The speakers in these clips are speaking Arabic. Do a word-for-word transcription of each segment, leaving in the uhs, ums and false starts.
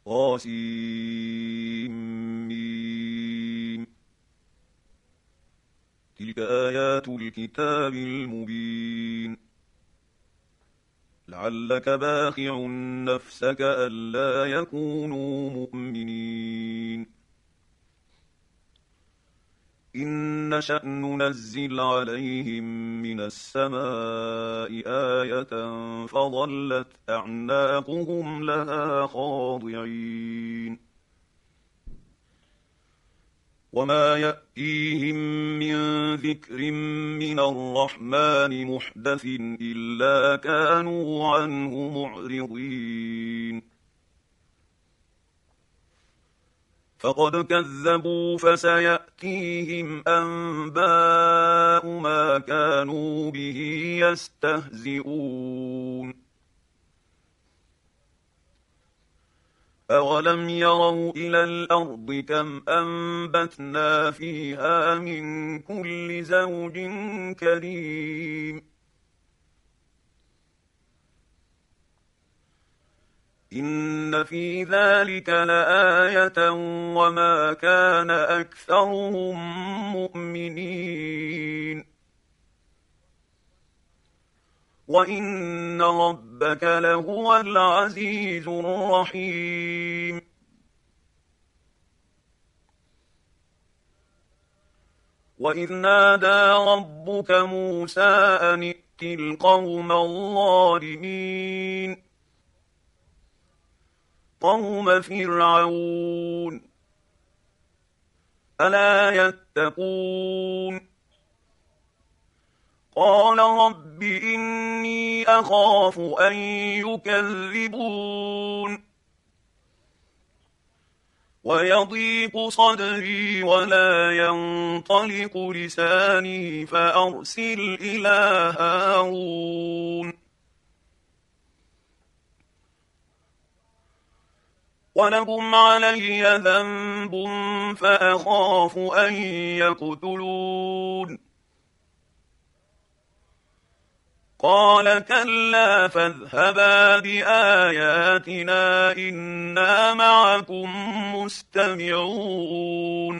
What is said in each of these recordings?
طاسيم. تلك آيات الكتاب المبين. لعلك باخع نفسك ألا يكونوا مؤمنين. إن نشأ ننزل عليهم من السماء آية فظلت أعناقهم لها خاضعين. وما يأتيهم من ذكر من الرحمن محدث إلا كانوا عنه معرضين. فقد كذبوا فسيأتيهم أنباء ما كانوا به يستهزئون. أولم يروا إلى الأرض كم أنبتنا فيها من كل زوج كريم. إن في ذلك لآية وما كان أكثرهم مؤمنين وإن ربك لهو العزيز الرحيم. وإذ نادى ربك موسى أن ائت القوم الظالمين قوم فرعون ألا يتقون. قال رب إني أخاف أن يكذبون ويضيق صدري ولا ينطلق لساني فأرسل إلى هارون. ولهم علي ذنب فأخاف أن يقتلون. قال كلا فاذهبا بآياتنا إنا معكم مستمعون.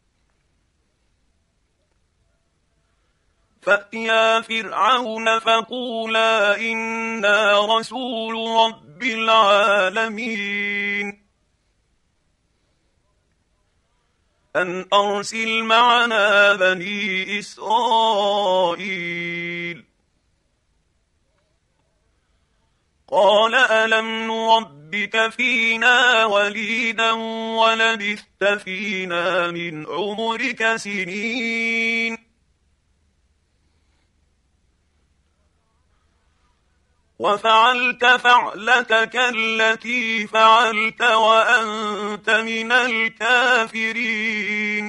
فأتيا فرعون فقولا إنا رسول رب العالمين أن أرسل معنا بني إسرائيل. قال ألم نربك فينا وليدا ولبثت فينا من عمرك سنين وفعلت فعلتك التي فعلت وأنت من الكافرين.